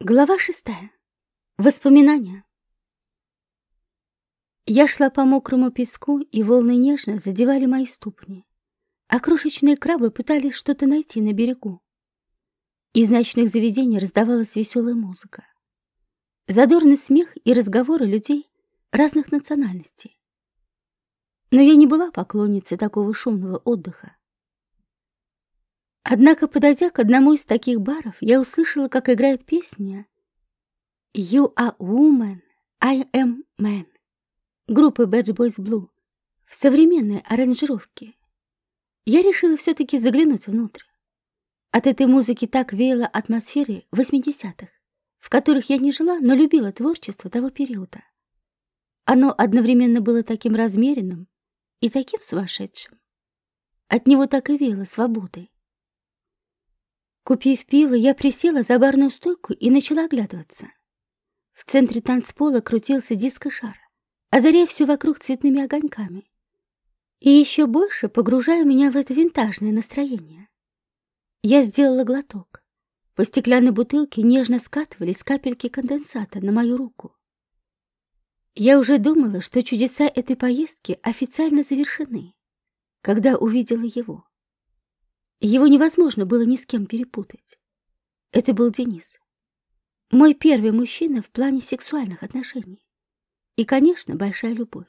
Глава 6. Воспоминания. Я шла по мокрому песку, и волны нежно задевали мои ступни, а крошечные крабы пытались что-то найти на берегу. Из ночных заведений раздавалась веселая музыка, задорный смех и разговоры людей разных национальностей. Но я не была поклонницей такого шумного отдыха. Однако, подойдя к одному из таких баров, я услышала, как играет песня «You are woman, I am man» группы Bad Boys Blue в современной аранжировке. Я решила все-таки заглянуть внутрь. От этой музыки так веяло атмосферой 80-х, в которых я не жила, но любила творчество того периода. Оно одновременно было таким размеренным и таким сумасшедшим. От него так и веяло свободой. Купив пиво, я присела за барную стойку и начала оглядываться. В центре танцпола крутился диско-шар, озаряя все вокруг цветными огоньками, и еще больше погружая меня в это винтажное настроение. Я сделала глоток. По стеклянной бутылке нежно скатывались капельки конденсата на мою руку. Я уже думала, что чудеса этой поездки официально завершены, когда увидела его. Его невозможно было ни с кем перепутать. Это был Денис. Мой первый мужчина в плане сексуальных отношений. И, конечно, большая любовь.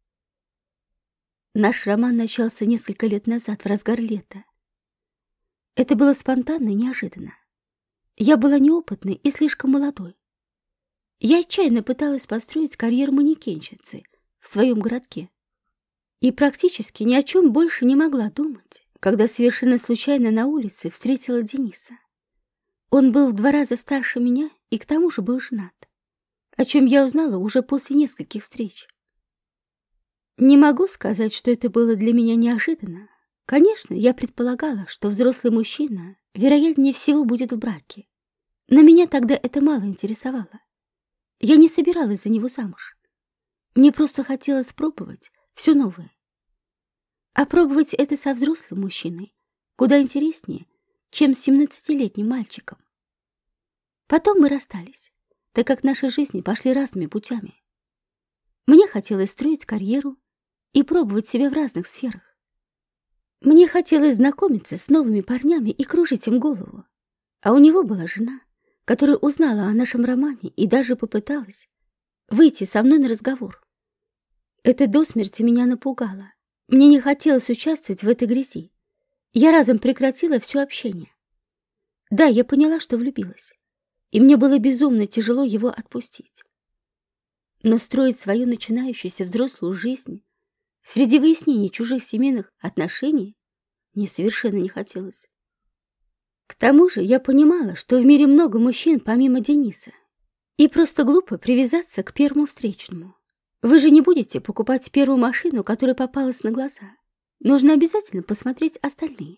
Наш роман начался несколько лет назад, в разгар лета. Это было спонтанно и неожиданно. Я была неопытной и слишком молодой. Я отчаянно пыталась построить карьеру манекенщицы в своем городке. И практически ни о чем больше не могла думать, когда совершенно случайно на улице встретила Дениса. Он был в 2 раза старше меня и к тому же был женат, о чем я узнала уже после нескольких встреч. Не могу сказать, что это было для меня неожиданно. Конечно, я предполагала, что взрослый мужчина, вероятнее всего, будет в браке. Но меня тогда это мало интересовало. Я не собиралась за него замуж. Мне просто хотелось пробовать все новое. А пробовать это со взрослым мужчиной куда интереснее, чем с 17-летним мальчиком. Потом мы расстались, так как наши жизни пошли разными путями. Мне хотелось строить карьеру и пробовать себя в разных сферах. Мне хотелось знакомиться с новыми парнями и кружить им голову. А у него была жена, которая узнала о нашем романе и даже попыталась выйти со мной на разговор. Это до смерти меня напугало. Мне не хотелось участвовать в этой грязи. Я разом прекратила все общение. Да, я поняла, что влюбилась, и мне было безумно тяжело его отпустить. Но строить свою начинающуюся взрослую жизнь среди выяснений чужих семейных отношений мне совершенно не хотелось. К тому же я понимала, что в мире много мужчин помимо Дениса, и просто глупо привязаться к первому встречному. Вы же не будете покупать первую машину, которая попалась на глаза. Нужно обязательно посмотреть остальные.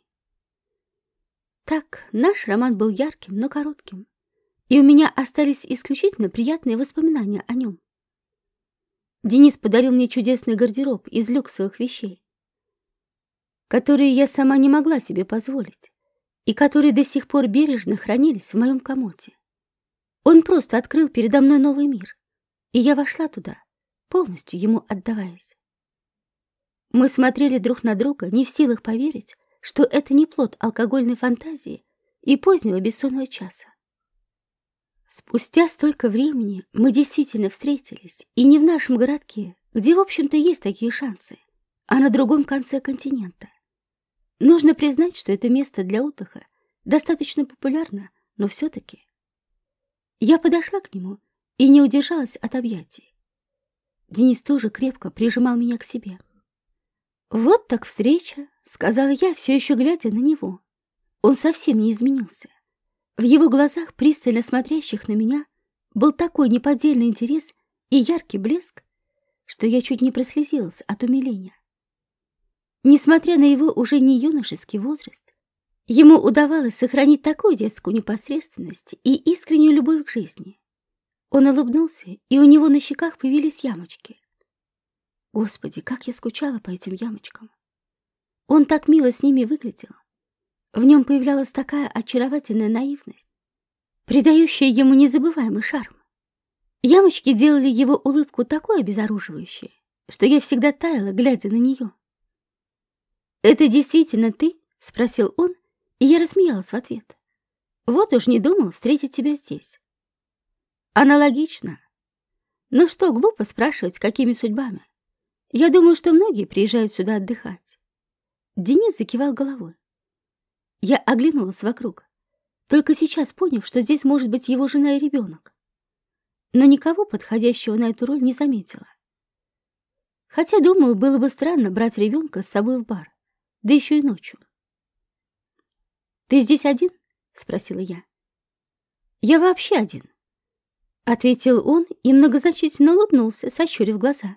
Так, наш роман был ярким, но коротким, и у меня остались исключительно приятные воспоминания о нем. Денис подарил мне чудесный гардероб из люксовых вещей, которые я сама не могла себе позволить, и которые до сих пор бережно хранились в моем комоде. Он просто открыл передо мной новый мир, и я вошла туда, полностью ему отдаваясь. Мы смотрели друг на друга, не в силах поверить, что это не плод алкогольной фантазии и позднего бессонного часа. Спустя столько времени мы действительно встретились, и не в нашем городке, где, в общем-то, есть такие шансы, а на другом конце континента. Нужно признать, что это место для отдыха достаточно популярно, но все-таки. Я подошла к нему и не удержалась от объятий. Денис тоже крепко прижимал меня к себе. «Вот так встреча», — сказала я, все еще глядя на него. Он совсем не изменился. В его глазах, пристально смотрящих на меня, был такой неподдельный интерес и яркий блеск, что я чуть не прослезилась от умиления. Несмотря на его уже не юношеский возраст, ему удавалось сохранить такую детскую непосредственность и искреннюю любовь к жизни. Он улыбнулся, и у него на щеках появились ямочки. Господи, как я скучала по этим ямочкам. Он так мило с ними выглядел. В нем появлялась такая очаровательная наивность. придающая ему незабываемый шарм. Ямочки делали его улыбку такой обезоруживающей, что я всегда таяла, глядя на нее. «Это действительно ты?» — спросил он, и я рассмеялась в ответ. «Вот уж не думал встретить тебя здесь». Аналогично. Ну что, глупо спрашивать, какими судьбами. Я думаю, что многие приезжают сюда отдыхать. Денис закивал головой. Я оглянулась вокруг, только сейчас поняв, что здесь может быть его жена и ребенок. Но никого подходящего на эту роль не заметила. Хотя, думаю, было бы странно брать ребенка с собой в бар, да еще и ночью. «Ты здесь один?» — спросила я. «Я вообще один», — ответил он и многозначительно улыбнулся, сощурив глаза.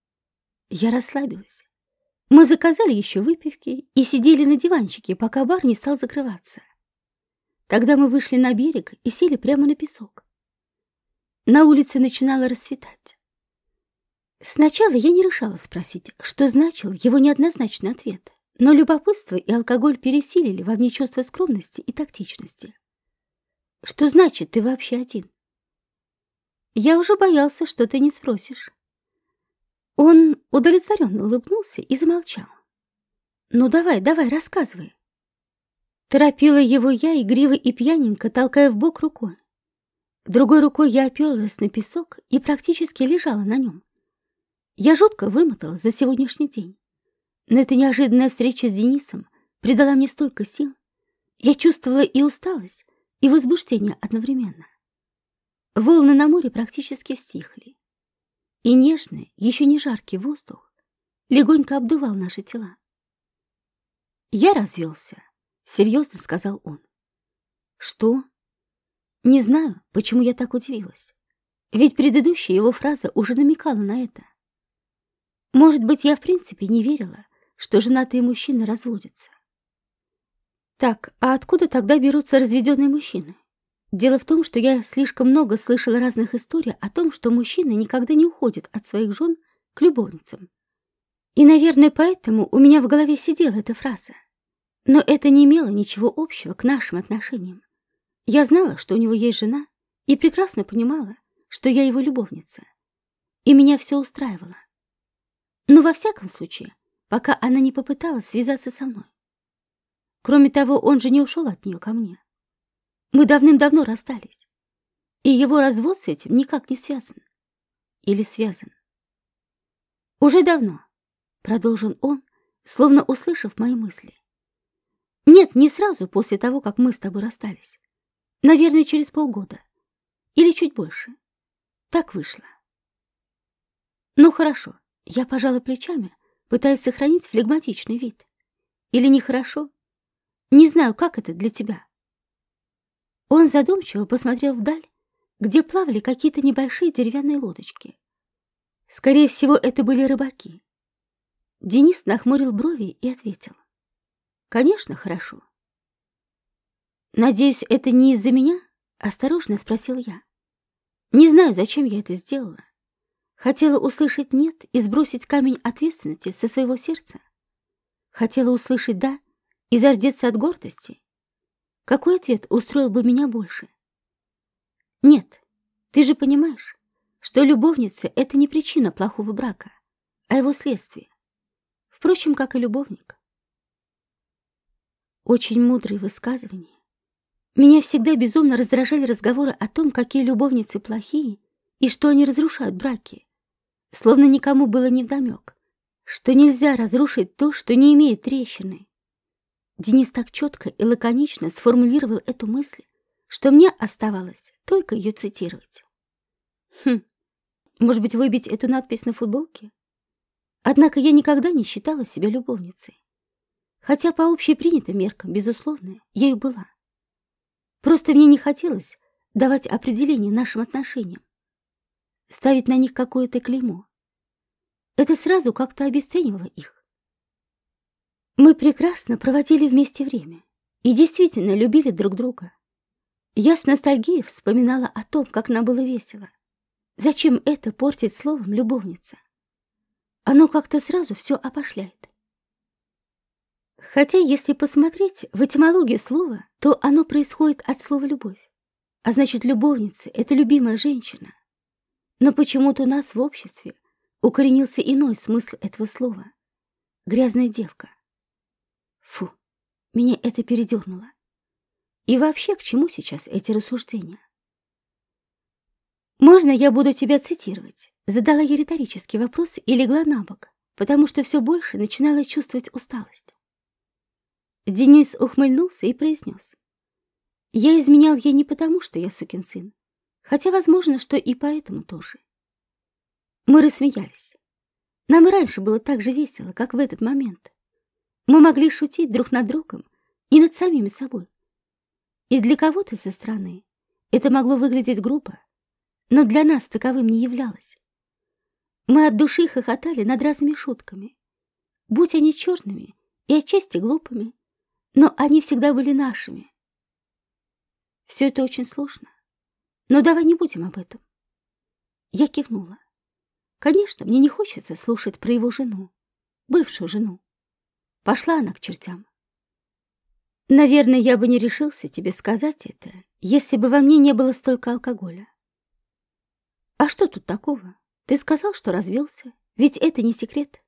Я расслабилась. Мы заказали еще выпивки и сидели на диванчике, пока бар не стал закрываться. Тогда мы вышли на берег и сели прямо на песок. На улице начинало рассветать. Сначала я не решалась спросить, что значил его неоднозначный ответ, но любопытство и алкоголь пересилили во мне чувство скромности и тактичности. «Что значит, ты вообще один?» Я уже боялся, что ты не спросишь. Он удовлетворенно улыбнулся и замолчал. «Ну давай, рассказывай». Торопила его я, игриво и пьяненько, толкая в бок рукой. Другой рукой я оперлась на песок и практически лежала на нем. Я жутко вымоталась за сегодняшний день. Но эта неожиданная встреча с Денисом придала мне столько сил. Я чувствовала и усталость, и возбуждение одновременно. Волны на море практически стихли. И нежный, еще не жаркий воздух легонько обдувал наши тела. «Я развелся», — серьезно сказал он. «Что?» Не знаю, почему я так удивилась. Ведь предыдущая его фраза уже намекала на это. Может быть, я в принципе не верила, что женатые мужчины разводятся. Так, а откуда тогда берутся разведенные мужчины? Дело в том, что я слишком много слышала разных историй о том, что мужчины никогда не уходят от своих жен к любовницам. И, наверное, поэтому у меня в голове сидела эта фраза. Но это не имело ничего общего к нашим отношениям. Я знала, что у него есть жена, и прекрасно понимала, что я его любовница. И меня все устраивало. Но во всяком случае, пока она не попыталась связаться со мной. Кроме того, он же не ушел от нее ко мне. Мы давным-давно расстались, и его развод с этим никак не связан. Или связан. Уже давно, продолжил он, словно услышав мои мысли. Нет, не сразу после того, как мы с тобой расстались. Наверное, через полгода. Или чуть больше. Так вышло. Ну, хорошо. Я пожала плечами, пытаясь сохранить флегматичный вид. Или нехорошо? Не знаю, как это для тебя. Он задумчиво посмотрел вдаль, где плавали какие-то небольшие деревянные лодочки. Скорее всего, это были рыбаки. Денис нахмурил брови и ответил. Конечно, хорошо. «Надеюсь, это не из-за меня?» — осторожно спросил я. Не знаю, зачем я это сделала. Хотела услышать «нет» и сбросить камень ответственности со своего сердца. Хотела услышать «да» и зардеться от гордости. Какой ответ устроил бы меня больше? Нет, ты же понимаешь, что любовница — это не причина плохого брака, а его следствие. Впрочем, как и любовник. Очень мудрые высказывания. Меня всегда безумно раздражали разговоры о том, какие любовницы плохие и что они разрушают браки. Словно никому было невдомек, что нельзя разрушить то, что не имеет трещины. Денис так четко и лаконично сформулировал эту мысль, что мне оставалось только ее цитировать. Может быть, выбить эту надпись на футболке? Однако я никогда не считала себя любовницей. Хотя по общепринятым меркам, безусловно, ею была. Просто мне не хотелось давать определение нашим отношениям, ставить на них какое-то клеймо. Это сразу как-то обесценивало их. Мы прекрасно проводили вместе время и действительно любили друг друга. Я с ностальгией вспоминала о том, как нам было весело. Зачем это портить словом «любовница»? Оно как-то сразу все опошляет. Хотя, если посмотреть в этимологию слова, то оно происходит от слова «любовь». А значит, любовница — это любимая женщина. Но почему-то у нас в обществе укоренился иной смысл этого слова. Грязная девка. Фу, меня это передернуло. И вообще, к чему сейчас эти рассуждения? «Можно я буду тебя цитировать?» Задала я риторический вопрос и легла на бок, потому что все больше начинала чувствовать усталость. Денис ухмыльнулся и произнес: «Я изменял ей не потому, что я сукин сын, хотя, возможно, что и поэтому тоже». Мы рассмеялись. Нам и раньше было так же весело, как в этот момент. Мы могли шутить друг над другом и над самими собой. И для кого-то со стороны это могло выглядеть грубо, но для нас таковым не являлось. Мы от души хохотали над разными шутками, будь они черными и отчасти глупыми, но они всегда были нашими. Все это очень сложно, но давай не будем об этом. Я кивнула. Конечно, мне не хочется слушать про его жену, бывшую жену. Пошла она к чертям. Наверное, я бы не решился тебе сказать это, если бы во мне не было столько алкоголя. А что тут такого? Ты сказал, что развелся, ведь это не секрет.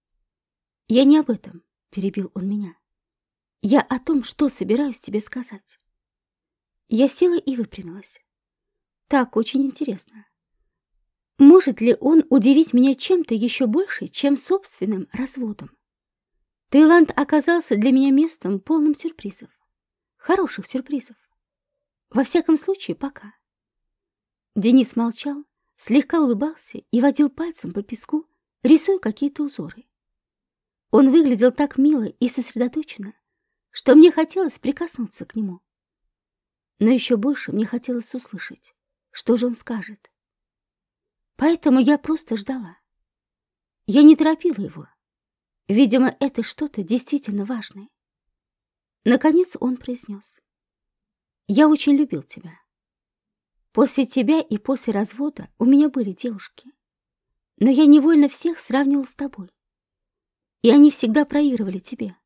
Я не об этом, перебил он меня. Я о том, что собираюсь тебе сказать. Я села и выпрямилась. Так, очень интересно. Может ли он удивить меня чем-то еще больше, чем собственным разводом? Таиланд оказался для меня местом, полным сюрпризов. Хороших сюрпризов. Во всяком случае, пока. Денис молчал, слегка улыбался и водил пальцем по песку, рисуя какие-то узоры. Он выглядел так мило и сосредоточенно, что мне хотелось прикоснуться к нему. Но еще больше мне хотелось услышать, что же он скажет. Поэтому я просто ждала. Я не торопила его. Видимо, это что-то действительно важное. Наконец он произнес: «Я очень любил тебя. После тебя и после развода у меня были девушки, но я невольно всех сравнивал с тобой, и они всегда проигрывали тебе.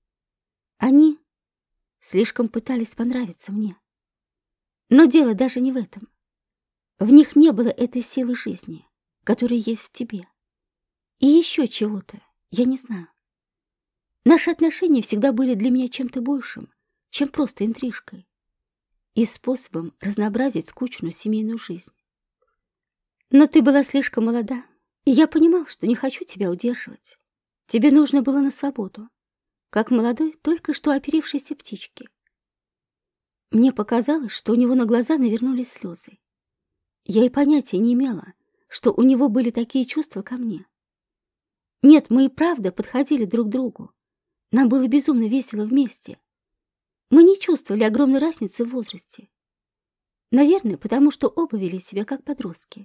Они слишком пытались понравиться мне. Но дело даже не в этом. В них не было этой силы жизни, которая есть в тебе. И еще чего-то, я не знаю. Наши отношения всегда были для меня чем-то большим, чем просто интрижкой и способом разнообразить скучную семейную жизнь. Но ты была слишком молода, и я понимал, что не хочу тебя удерживать. Тебе нужно было на свободу, как молодой, только что оперившейся птичке». Мне показалось, что у него на глаза навернулись слезы. Я и понятия не имела, что у него были такие чувства ко мне. Нет, мы и правда подходили друг к другу. Нам было безумно весело вместе. Мы не чувствовали огромной разницы в возрасте. Наверное, потому что оба вели себя как подростки.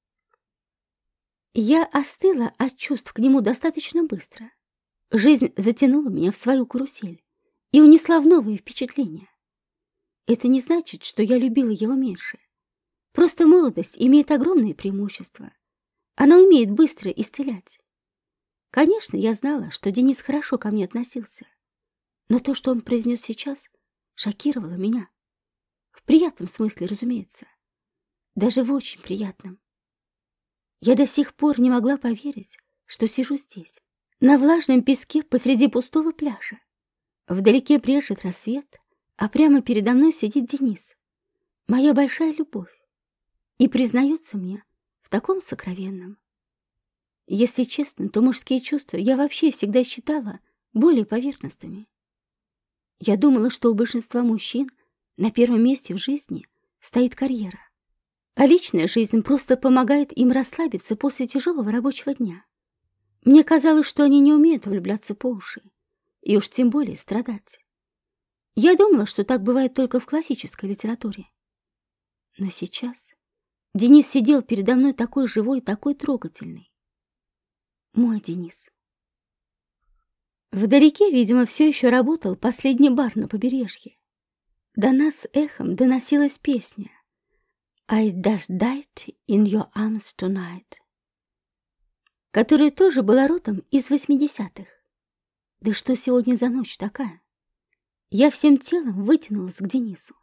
Я остыла от чувств к нему достаточно быстро. Жизнь затянула меня в свою карусель и унесла в новые впечатления. Это не значит, что я любила его меньше. Просто молодость имеет огромные преимущества. Она умеет быстро исцелять. Конечно, я знала, что Денис хорошо ко мне относился. Но то, что он произнес сейчас, шокировало меня. В приятном смысле, разумеется. Даже в очень приятном. Я до сих пор не могла поверить, что сижу здесь, на влажном песке посреди пустого пляжа. Вдалеке брежет рассвет, а прямо передо мной сидит Денис, моя большая любовь, и признается мне в таком сокровенном. Если честно, то мужские чувства я вообще всегда считала более поверхностными. Я думала, что у большинства мужчин на первом месте в жизни стоит карьера, а личная жизнь просто помогает им расслабиться после тяжелого рабочего дня. Мне казалось, что они не умеют влюбляться по уши, и уж тем более страдать. Я думала, что так бывает только в классической литературе. Но сейчас Денис сидел передо мной такой живой, такой трогательный. Мой Денис. Вдалеке, видимо, все еще работал последний бар на побережье. До нас эхом доносилась песня «I just died in your arms tonight», которая тоже была родом из 80-х. Да что сегодня за ночь такая? Я всем телом вытянулась к Денису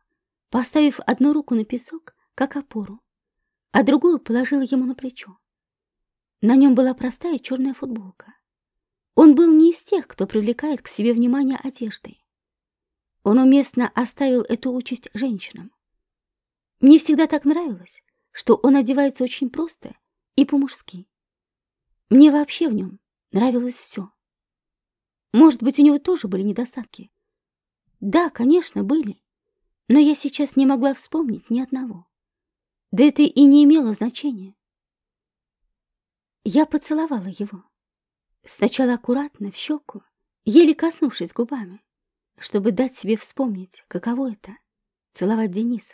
поставив одну руку на песок, как опору, а другую положила ему на плечо. На нем была простая черная футболка. Он был не из тех, кто привлекает к себе внимание одеждой. Он уместно оставил эту участь женщинам. Мне всегда так нравилось, что он одевается очень просто и по-мужски. Мне вообще в нем нравилось все. Может быть, у него тоже были недостатки? Да, конечно, были. Но я сейчас не могла вспомнить ни одного. Да это и не имело значения. Я поцеловала его. Сначала аккуратно, в щеку, еле коснувшись губами, чтобы дать себе вспомнить, каково это — целовать Дениса.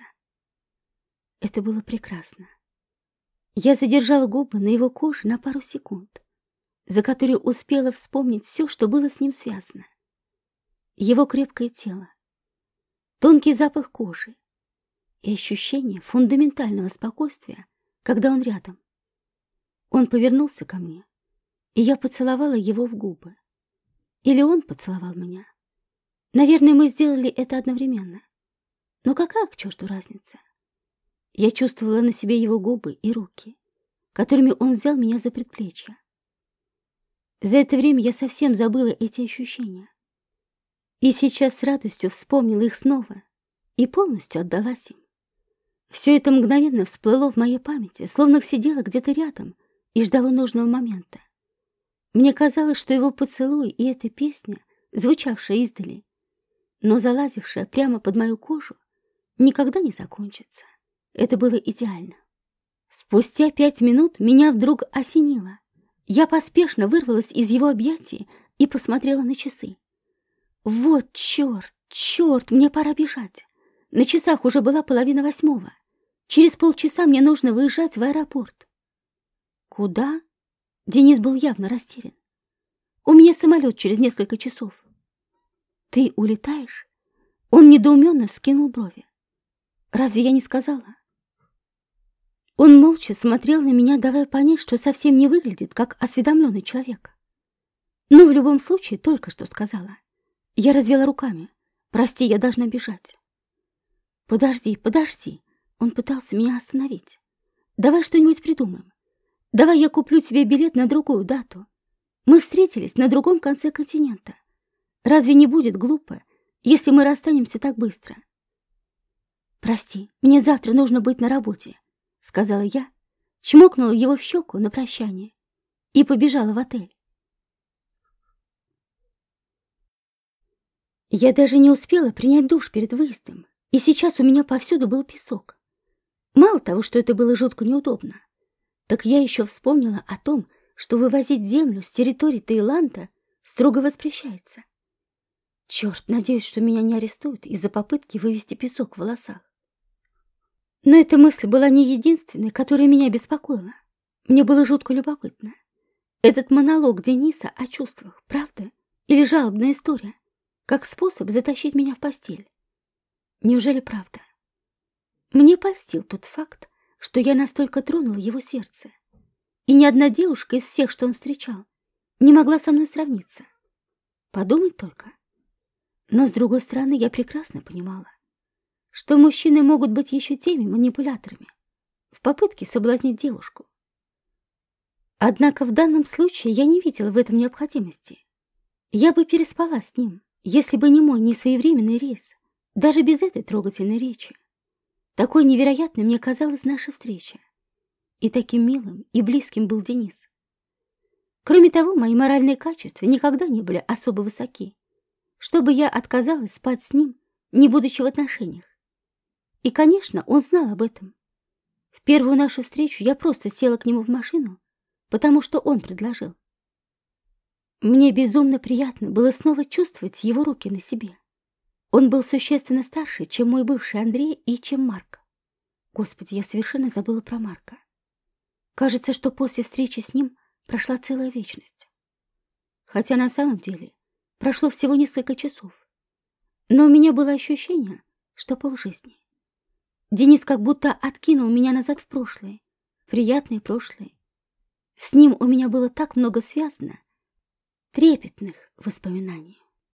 Это было прекрасно. Я задержала губы на его коже на пару секунд, за которые успела вспомнить все, что было с ним связано. Его крепкое тело, тонкий запах кожи и ощущение фундаментального спокойствия, когда он рядом. Он повернулся ко мне, и я поцеловала его в губы. Или он поцеловал меня. Наверное, мы сделали это одновременно. Но какая к черту разница? Я чувствовала на себе его губы и руки, которыми он взял меня за предплечье. За это время я совсем забыла эти ощущения. И сейчас с радостью вспомнила их снова и полностью отдалась им. Все это мгновенно всплыло в моей памяти, словно сидело где-то рядом и ждало нужного момента. Мне казалось, что его поцелуй и эта песня, звучавшая издали, но залазившая прямо под мою кожу, никогда не закончится. Это было идеально. Спустя 5 минут меня вдруг осенило. Я поспешно вырвалась из его объятий и посмотрела на часы. Вот черт, мне пора бежать. На часах уже была 7:30. Через полчаса мне нужно выезжать в аэропорт. Куда? Денис был явно растерян. У меня самолет через несколько часов. Ты улетаешь? Он недоуменно вскинул брови. Разве я не сказала? Он молча смотрел на меня, давая понять, что совсем не выглядит, как осведомленный человек. Но в любом случае только что сказала. Я развела руками. Прости, я должна бежать. Подожди. Он пытался меня остановить. Давай что-нибудь придумаем. Давай я куплю тебе билет на другую дату. Мы встретились на другом конце континента. Разве не будет глупо, если мы расстанемся так быстро? Прости, мне завтра нужно быть на работе, сказала я, чмокнула его в щеку на прощание и побежала в отель. Я даже не успела принять душ перед выездом, и сейчас у меня повсюду был песок. Мало того, что это было жутко неудобно, так я еще вспомнила о том, что вывозить землю с территории Таиланда строго воспрещается. Черт, надеюсь, что меня не арестуют из-за попытки вывести песок в волосах. Но эта мысль была не единственной, которая меня беспокоила. Мне было жутко любопытно. Этот монолог Дениса о чувствах, правда? Или жалобная история, как способ затащить меня в постель? Неужели правда? Мне польстил тот факт, что я настолько тронула его сердце. И ни одна девушка из всех, что он встречал, не могла со мной сравниться. Подумать только. Но, с другой стороны, я прекрасно понимала, что мужчины могут быть еще теми манипуляторами в попытке соблазнить девушку. Однако в данном случае я не видела в этом необходимости. Я бы переспала с ним, если бы не мой несвоевременный рейс, даже без этой трогательной речи. Такой невероятной мне казалась наша встреча. И таким милым и близким был Денис. Кроме того, мои моральные качества никогда не были особо высоки, чтобы я отказалась спать с ним, не будучи в отношениях. И, конечно, он знал об этом. В первую нашу встречу я просто села к нему в машину, потому что он предложил. Мне безумно приятно было снова чувствовать его руки на себе. Он был существенно старше, чем мой бывший Андрей и чем Марк. Господи, я совершенно забыла про Марка. Кажется, что после встречи с ним прошла целая вечность. Хотя на самом деле прошло всего несколько часов. Но у меня было ощущение, что полжизни. Денис как будто откинул меня назад в прошлое, приятное прошлое. С ним у меня было так много связано, трепетных воспоминаний.